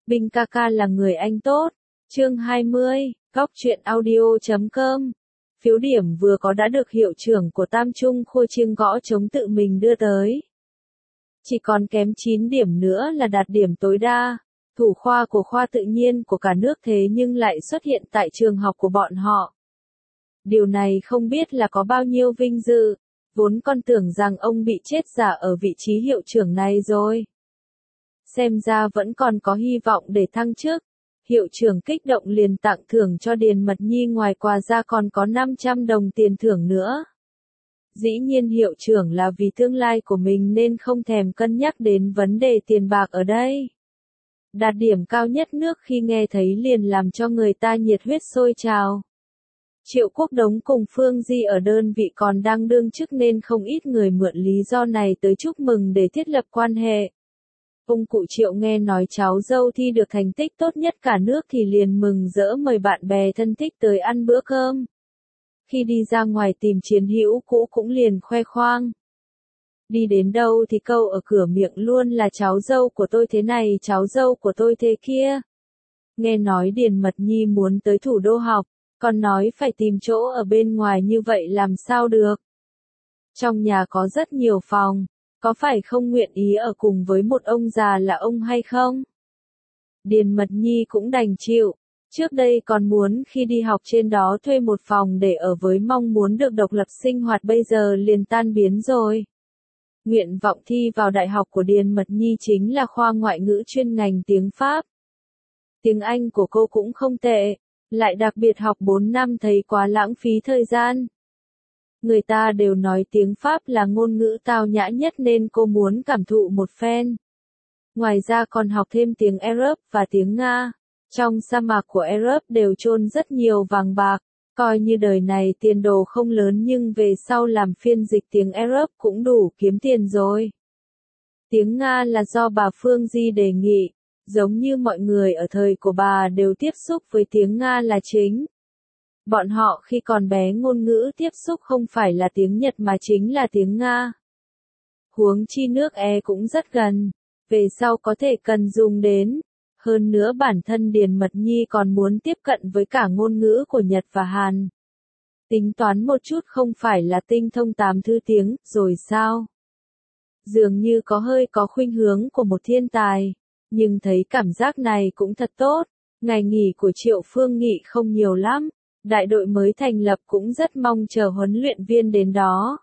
Binh ca ca là người anh tốt. Chương 20, Góc truyện audio.com. Phiếu điểm vừa có đã được hiệu trưởng của Tam Trung Khôi Chiêng Gõ Trống tự mình đưa tới. Chỉ còn kém 9 điểm nữa là đạt điểm tối đa. Thủ khoa của khoa tự nhiên của cả nước thế nhưng lại xuất hiện tại trường học của bọn họ. Điều này không biết là có bao nhiêu vinh dự, vốn con tưởng rằng ông bị chết giả ở vị trí hiệu trưởng này rồi. Xem ra vẫn còn có hy vọng để thăng chức. Hiệu trưởng kích động liền tặng thưởng cho Điền Mật Nhi, ngoài quà ra còn có 500 đồng tiền thưởng nữa. Dĩ nhiên hiệu trưởng là vì tương lai của mình nên không thèm cân nhắc đến vấn đề tiền bạc ở đây. Đạt điểm cao nhất nước khi nghe thấy liền làm cho người ta nhiệt huyết sôi trào. Triệu Quốc Đống cùng Phương Di ở đơn vị còn đang đương chức nên không ít người mượn lý do này tới chúc mừng để thiết lập quan hệ. Ông cụ Triệu nghe nói cháu dâu thi được thành tích tốt nhất cả nước thì liền mừng rỡ mời bạn bè thân thích tới ăn bữa cơm. Khi đi ra ngoài tìm chiến hữu cũ cũng liền khoe khoang. Đi đến đâu thì câu ở cửa miệng luôn là cháu dâu của tôi thế này, cháu dâu của tôi thế kia. Nghe nói Điền Mật Nhi muốn tới thủ đô học, còn nói phải tìm chỗ ở bên ngoài, như vậy làm sao được. Trong nhà có rất nhiều phòng, có phải không nguyện ý ở cùng với một ông già là ông hay không? Điền Mật Nhi cũng đành chịu. Trước đây còn muốn khi đi học trên đó thuê một phòng để ở với mong muốn được độc lập sinh hoạt, bây giờ liền tan biến rồi. Nguyện vọng thi vào đại học của Điền Mật Nhi chính là khoa ngoại ngữ chuyên ngành tiếng Pháp. Tiếng Anh của cô cũng không tệ, lại đặc biệt học 4 năm thấy quá lãng phí thời gian. Người ta đều nói tiếng Pháp là ngôn ngữ tao nhã nhất nên cô muốn cảm thụ một phen. Ngoài ra còn học thêm tiếng Ả Rập và tiếng Nga. Trong sa mạc của Ả Rập đều chôn rất nhiều vàng bạc, coi như đời này tiền đồ không lớn nhưng về sau làm phiên dịch tiếng Ả Rập cũng đủ kiếm tiền rồi. Tiếng Nga là do bà Phương Di đề nghị, giống như mọi người ở thời của bà đều tiếp xúc với tiếng Nga là chính. Bọn họ khi còn bé ngôn ngữ tiếp xúc không phải là tiếng Nhật mà chính là tiếng Nga. Huống chi nước cũng rất gần, về sau có thể cần dùng đến. Hơn nữa bản thân Điền Mật Nhi còn muốn tiếp cận với cả ngôn ngữ của Nhật và Hàn. Tính toán một chút không phải là tinh thông 8 thứ tiếng, rồi sao? Dường như có khuynh hướng của một thiên tài, nhưng thấy cảm giác này cũng thật tốt. Ngày nghỉ của Triệu Phương Nghị không nhiều lắm, đại đội mới thành lập cũng rất mong chờ huấn luyện viên đến đó.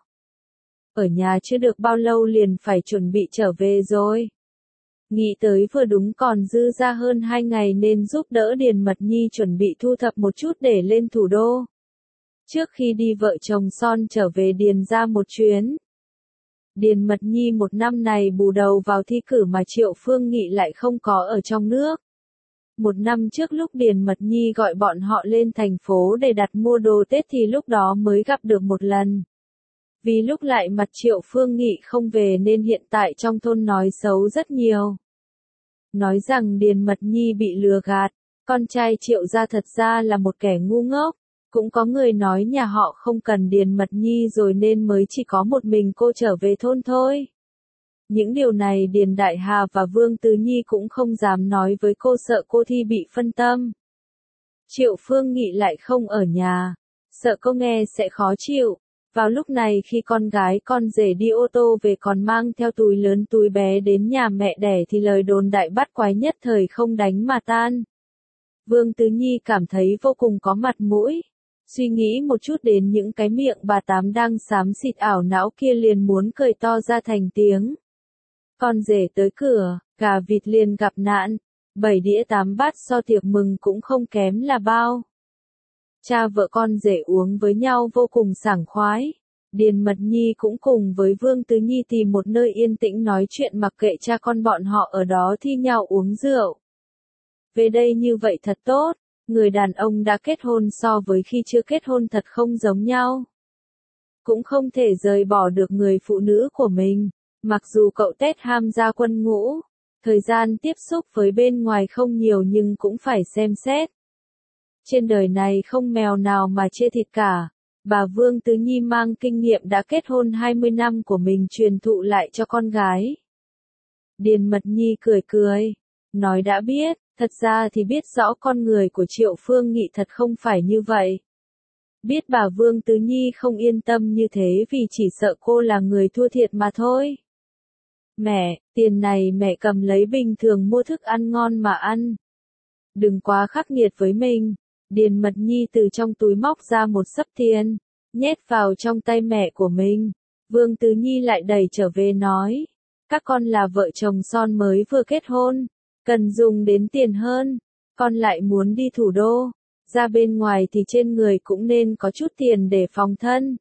Ở nhà chưa được bao lâu liền phải chuẩn bị trở về rồi. Nghĩ tới vừa đúng còn dư ra hơn 2 ngày nên giúp đỡ Điền Mật Nhi chuẩn bị thu thập một chút để lên thủ đô. Trước khi đi vợ chồng son trở về Điền ra một chuyến. Điền Mật Nhi một năm này bù đầu vào thi cử mà Triệu Phương Nghị lại không có ở trong nước. Một năm trước lúc Điền Mật Nhi gọi bọn họ lên thành phố để đặt mua đồ Tết thì lúc đó mới gặp được một lần. Vì lúc lại mặt Triệu Phương Nghị không về nên hiện tại trong thôn nói xấu rất nhiều. Nói rằng Điền Mật Nhi bị lừa gạt, con trai Triệu gia thật ra là một kẻ ngu ngốc. Cũng có người nói nhà họ không cần Điền Mật Nhi rồi nên mới chỉ có một mình cô trở về thôn thôi. Những điều này Điền Đại Hà và Vương Tứ Nhi cũng không dám nói với cô, sợ cô thi bị phân tâm. Triệu Phương Nghị lại không ở nhà, sợ cô nghe sẽ khó chịu. Vào lúc này khi con gái con rể đi ô tô về còn mang theo túi lớn túi bé đến nhà mẹ đẻ thì lời đồn đại bắt quái nhất thời không đánh mà tan. Vương Tứ Nhi cảm thấy vô cùng có mặt mũi. Suy nghĩ một chút đến những cái miệng bà Tám đang xám xịt ảo não kia liền muốn cười to ra thành tiếng. Con rể tới cửa, gà vịt liền gặp nạn, 7 đĩa 8 bát so tiệc mừng cũng không kém là bao. Cha vợ con rể uống với nhau vô cùng sảng khoái. Điền Mật Nhi cũng cùng với Vương Tứ Nhi tìm một nơi yên tĩnh nói chuyện mặc kệ cha con bọn họ ở đó thi nhau uống rượu. Về đây như vậy thật tốt, người đàn ông đã kết hôn so với khi chưa kết hôn thật không giống nhau. Cũng không thể rời bỏ được người phụ nữ của mình, mặc dù cậu Tết ham gia quân ngũ, thời gian tiếp xúc với bên ngoài không nhiều nhưng cũng phải xem xét. Trên đời này không mèo nào mà chê thịt cả. Bà Vương Tứ Nhi mang kinh nghiệm đã kết hôn 20 năm của mình truyền thụ lại cho con gái. Điền Mật Nhi cười cười, nói đã biết, Thật ra thì biết rõ con người của Triệu Phương Nghị thật không phải như vậy. Biết bà Vương Tứ Nhi không yên tâm như thế vì chỉ sợ cô là người thua thiệt mà thôi. Mẹ, tiền này mẹ cầm lấy bình thường mua thức ăn ngon mà ăn. Đừng quá khắc nghiệt với mình. Điền Mật Nhi từ trong túi móc ra một xấp tiền, nhét vào trong tay mẹ của mình. Vương Tứ Nhi lại đẩy trở về nói, các con là vợ chồng son mới vừa kết hôn, cần dùng đến tiền hơn, con lại muốn đi thủ đô, ra bên ngoài thì trên người cũng nên có chút tiền để phòng thân.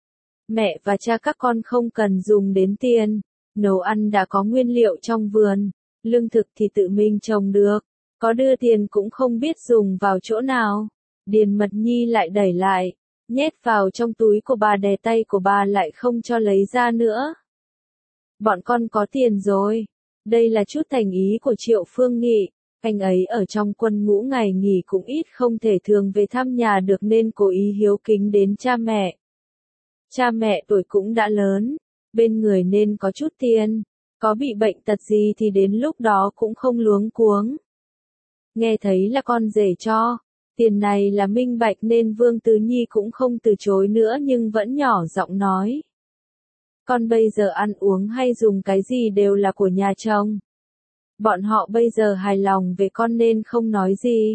Mẹ và cha các con không cần dùng đến tiền, nấu ăn đã có nguyên liệu trong vườn, lương thực thì tự mình trồng được, có đưa tiền cũng không biết dùng vào chỗ nào. Điền Mật Nhi lại đẩy lại, nhét vào trong túi của bà, đè tay của bà lại không cho lấy ra nữa. Bọn con có tiền rồi. Đây là chút thành ý của Triệu Phương Nghị. Anh ấy ở trong quân ngũ ngày nghỉ cũng ít không thể thường về thăm nhà được nên cố ý hiếu kính đến cha mẹ. Cha mẹ tuổi cũng đã lớn, bên người nên có chút tiền, có bị bệnh tật gì thì đến lúc đó cũng không luống cuống. Nghe thấy là con rể cho, tiền này là minh bạch nên Vương Tứ Nhi cũng không từ chối nữa nhưng vẫn nhỏ giọng nói. Con bây giờ ăn uống hay dùng cái gì đều là của nhà chồng. Bọn họ bây giờ hài lòng về con nên không nói gì.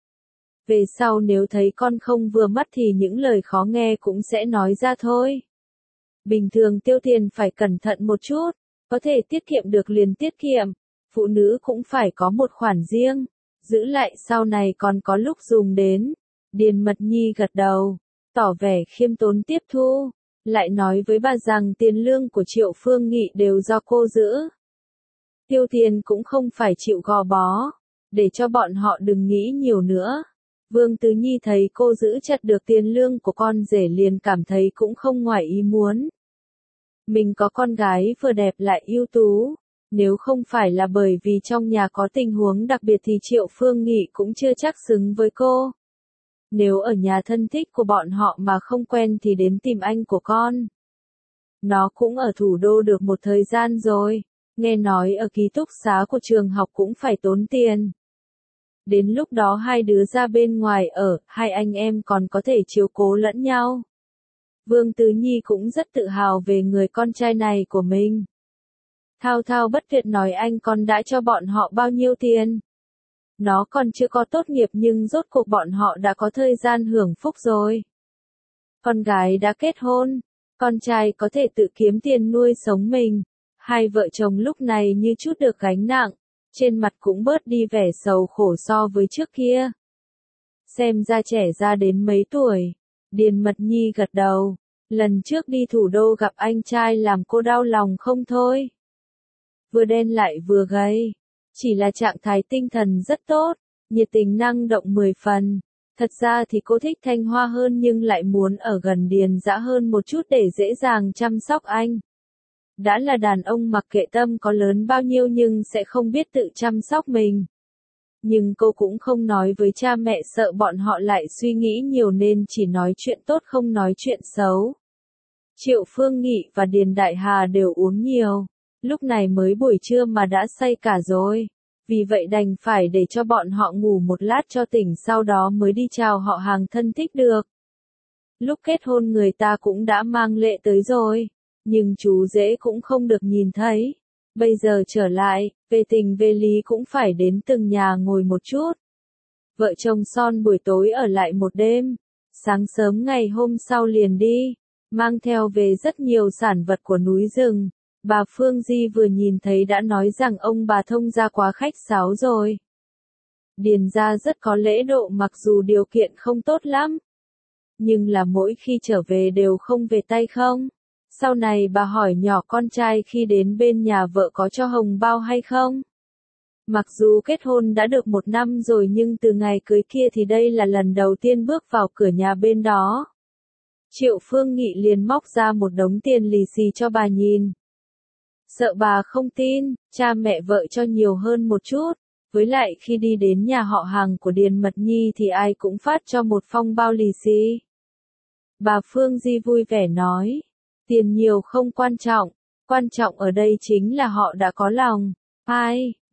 Về sau nếu thấy con không vừa mắt thì những lời khó nghe cũng sẽ nói ra thôi. Bình thường tiêu tiền phải cẩn thận một chút, có thể tiết kiệm được liền tiết kiệm, phụ nữ cũng phải có một khoản riêng, giữ lại sau này còn có lúc dùng đến. Điền Mật Nhi gật đầu, tỏ vẻ khiêm tốn tiếp thu, lại nói với bà rằng tiền lương của Triệu Phương Nghị đều do cô giữ. Tiêu tiền cũng không phải chịu gò bó, để cho bọn họ đừng nghĩ nhiều nữa. Vương Tứ Nhi thấy cô giữ chặt được tiền lương của con rể liền cảm thấy cũng không ngoài ý muốn. Mình có con gái vừa đẹp lại ưu tú, nếu không phải là bởi vì trong nhà có tình huống đặc biệt thì Triệu Phương Nghị cũng chưa chắc xứng với cô. Nếu ở nhà thân thích của bọn họ mà không quen thì đến tìm anh của con. Nó cũng ở thủ đô được một thời gian rồi, nghe nói ở ký túc xá của trường học cũng phải tốn tiền. Đến lúc đó hai đứa ra bên ngoài ở, hai anh em còn có thể chiếu cố lẫn nhau. Vương Tứ Nhi cũng rất tự hào về người con trai này của mình. Thao thao bất tuyệt nói anh con đã cho bọn họ bao nhiêu tiền. Nó còn chưa có tốt nghiệp nhưng rốt cuộc bọn họ đã có thời gian hưởng phúc rồi. Con gái đã kết hôn, con trai có thể tự kiếm tiền nuôi sống mình. Hai vợ chồng lúc này như chút được gánh nặng, trên mặt cũng bớt đi vẻ sầu khổ so với trước kia. Xem ra trẻ ra đến mấy tuổi. Điền Mật Nhi gật đầu, lần trước đi thủ đô gặp anh trai làm cô đau lòng không thôi. Vừa đen lại vừa gầy, chỉ là trạng thái tinh thần rất tốt, nhiệt tình năng động 10 phần. Thật ra thì cô thích Thanh Hoa hơn nhưng lại muốn ở gần Điền Dã hơn một chút để dễ dàng chăm sóc anh. Đã là đàn ông mặc kệ tâm có lớn bao nhiêu nhưng sẽ không biết tự chăm sóc mình. Nhưng cô cũng không nói với cha mẹ sợ bọn họ lại suy nghĩ nhiều nên chỉ nói chuyện tốt không nói chuyện xấu. Triệu Phương Nghị và Điền Đại Hà đều uống nhiều, lúc này mới buổi trưa mà đã say cả rồi, vì vậy đành phải để cho bọn họ ngủ một lát cho tỉnh sau đó mới đi chào họ hàng thân thích được. Lúc kết hôn người ta cũng đã mang lễ tới rồi, nhưng chú rể cũng không được nhìn thấy. Bây giờ trở lại, về tình về lý cũng phải đến từng nhà ngồi một chút. Vợ chồng son buổi tối ở lại một đêm, sáng sớm ngày hôm sau liền đi, mang theo về rất nhiều sản vật của núi rừng. Bà Phương Di vừa nhìn thấy đã nói rằng ông bà Thông gia quá khách sáo rồi. Điền gia rất có lễ độ mặc dù điều kiện không tốt lắm. Nhưng là mỗi khi trở về đều không về tay không. Sau này bà hỏi nhỏ con trai khi đến bên nhà vợ có cho hồng bao hay không. Mặc dù kết hôn đã được 1 năm rồi nhưng từ ngày cưới kia thì đây là lần đầu tiên bước vào cửa nhà bên đó. Triệu Phương Nghị liền móc ra một đống tiền lì xì cho bà nhìn. Sợ bà không tin, cha mẹ vợ cho nhiều hơn một chút. Với lại khi đi đến nhà họ hàng của Điền Mật Nhi thì ai cũng phát cho một phong bao lì xì. Bà Phương Di vui vẻ nói. Tiền nhiều không quan trọng ở đây chính là họ đã có lòng. Ai,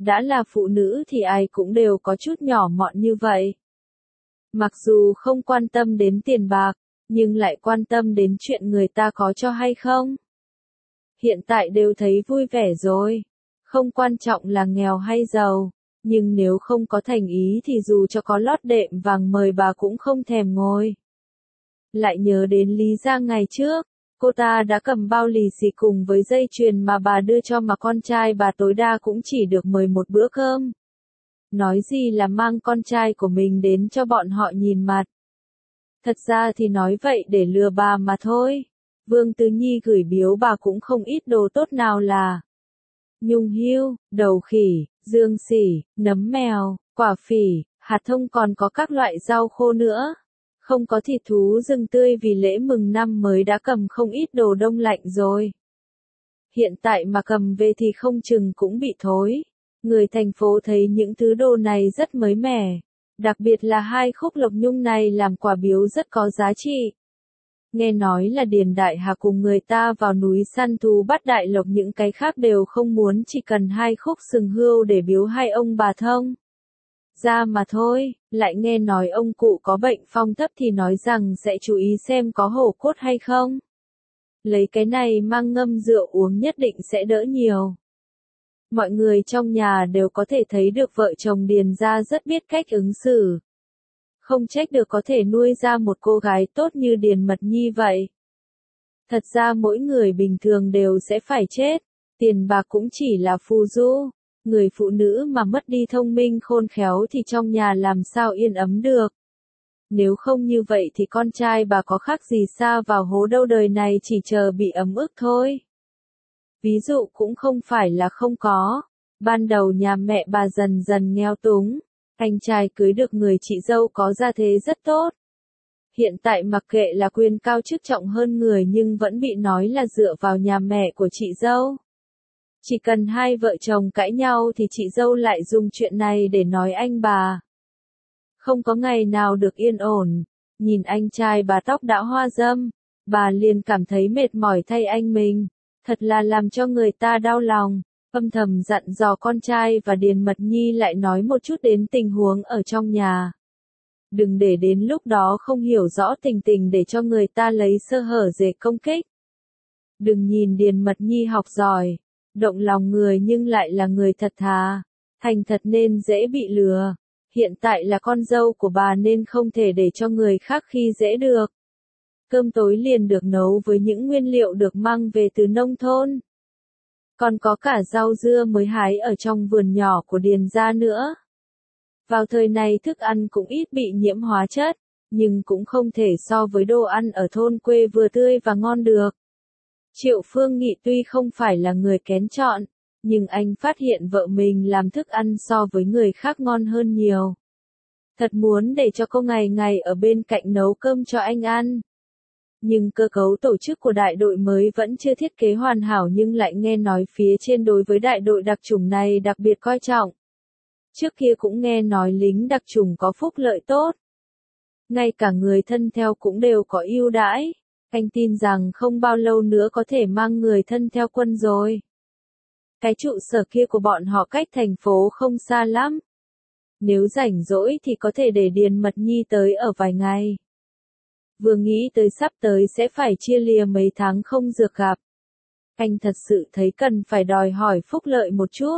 Đã là phụ nữ thì ai cũng đều có chút nhỏ mọn như vậy. Mặc dù không quan tâm đến tiền bạc, nhưng lại quan tâm đến chuyện người ta có cho hay không. Hiện tại đều thấy vui vẻ rồi. Không quan trọng là nghèo hay giàu, nhưng nếu không có thành ý thì dù cho có lót đệm vàng mời bà cũng không thèm ngồi. Lại nhớ đến Lý Giang ngày trước, cô ta đã cầm bao lì xì cùng với dây chuyền mà bà đưa cho mà con trai bà tối đa cũng chỉ được mời một bữa cơm. Nói gì là mang con trai của mình đến cho bọn họ nhìn mặt. Thật ra thì nói vậy để lừa bà mà thôi. Vương Tứ Nhi gửi biếu bà cũng không ít đồ tốt nào là nhung hươu, đầu khỉ, dương sỉ, nấm mèo, quả phỉ, hạt thông còn có các loại rau khô nữa. Không có thịt thú rừng tươi vì lễ mừng năm mới đã cầm không ít đồ đông lạnh rồi. Hiện tại mà cầm về thì không chừng cũng bị thối. Người thành phố thấy những thứ đồ này rất mới mẻ. Đặc biệt là 2 khúc lộc nhung này làm quà biếu rất có giá trị. Nghe nói là Điền Đại Hà cùng người ta vào núi săn thú bắt đại lộc, những cái khác đều không muốn, chỉ cần 2 khúc sừng hươu để biếu hai ông bà thông ra mà thôi. Lại nghe nói ông cụ có bệnh phong thấp thì nói rằng sẽ chú ý xem có hổ cốt hay không. Lấy cái này mang ngâm rượu uống nhất định sẽ đỡ nhiều. Mọi người trong nhà đều có thể thấy được vợ chồng Điền gia rất biết cách ứng xử. Không trách được có thể nuôi ra một cô gái tốt như Điền Mật Nhi vậy. Thật ra mỗi người bình thường đều sẽ phải chết, tiền bạc cũng chỉ là phù du. Người phụ nữ mà mất đi thông minh khôn khéo thì trong nhà làm sao yên ấm được. Nếu không như vậy thì con trai bà có khác gì sa vào hố đâu, đời này chỉ chờ bị ấm ức thôi. Ví dụ cũng không phải là không có. Ban đầu nhà mẹ bà dần dần nghèo túng. Anh trai cưới được người chị dâu có gia thế rất tốt. Hiện tại mặc kệ là quyền cao chức trọng hơn người nhưng vẫn bị nói là dựa vào nhà mẹ của chị dâu. Chỉ cần hai vợ chồng cãi nhau thì chị dâu lại dùng chuyện này để nói anh bà. Không có ngày nào được yên ổn. Nhìn anh trai bà tóc đã hoa râm, bà liền cảm thấy mệt mỏi thay anh mình. Thật là làm cho người ta đau lòng. Âm thầm dặn dò con trai và Điền Mật Nhi lại nói một chút đến tình huống ở trong nhà. Đừng để đến lúc đó không hiểu rõ tình tình để cho người ta lấy sơ hở để công kích. Đừng nhìn Điền Mật Nhi học giỏi, động lòng người nhưng lại là người thật thà, thành thật nên dễ bị lừa. Hiện tại là con dâu của bà nên không thể để cho người khác khi dễ được. Cơm tối liền được nấu với những nguyên liệu được mang về từ nông thôn. Còn có cả rau dưa mới hái ở trong vườn nhỏ của Điền gia nữa. Vào thời này thức ăn cũng ít bị nhiễm hóa chất, nhưng cũng không thể so với đồ ăn ở thôn quê vừa tươi và ngon được. Triệu Phương Nghị tuy không phải là người kén chọn, nhưng anh phát hiện vợ mình làm thức ăn so với người khác ngon hơn nhiều. Thật muốn để cho cô ngày ngày ở bên cạnh nấu cơm cho anh ăn. Nhưng cơ cấu tổ chức của đại đội mới vẫn chưa thiết kế hoàn hảo, nhưng lại nghe nói phía trên đối với đại đội đặc chủng này đặc biệt coi trọng. Trước kia cũng nghe nói lính đặc chủng có phúc lợi tốt. Ngay cả người thân theo cũng đều có ưu đãi. Anh tin rằng không bao lâu nữa có thể mang người thân theo quân rồi. Cái trụ sở kia của bọn họ cách thành phố không xa lắm. Nếu rảnh rỗi thì có thể để Điền Mật Nhi tới ở vài ngày. Vừa nghĩ tới sắp tới sẽ phải chia lìa mấy tháng không được gặp. Anh thật sự thấy cần phải đòi hỏi phúc lợi một chút.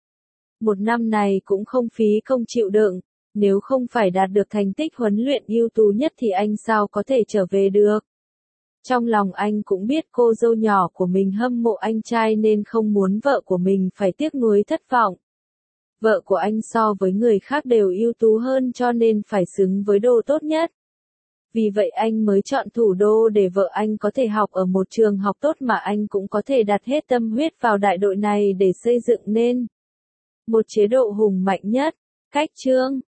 Một năm này cũng không phí công chịu đựng, nếu không phải đạt được thành tích huấn luyện ưu tú nhất thì anh sao có thể trở về được. Trong lòng anh cũng biết cô dâu nhỏ của mình hâm mộ anh trai nên không muốn vợ của mình phải tiếc nuối thất vọng. Vợ của anh so với người khác đều ưu tú hơn cho nên phải xứng với đồ tốt nhất. Vì vậy anh mới chọn thủ đô để vợ anh có thể học ở một trường học tốt mà anh cũng có thể đặt hết tâm huyết vào đại đội này để xây dựng nên một chế độ hùng mạnh nhất. Cách chương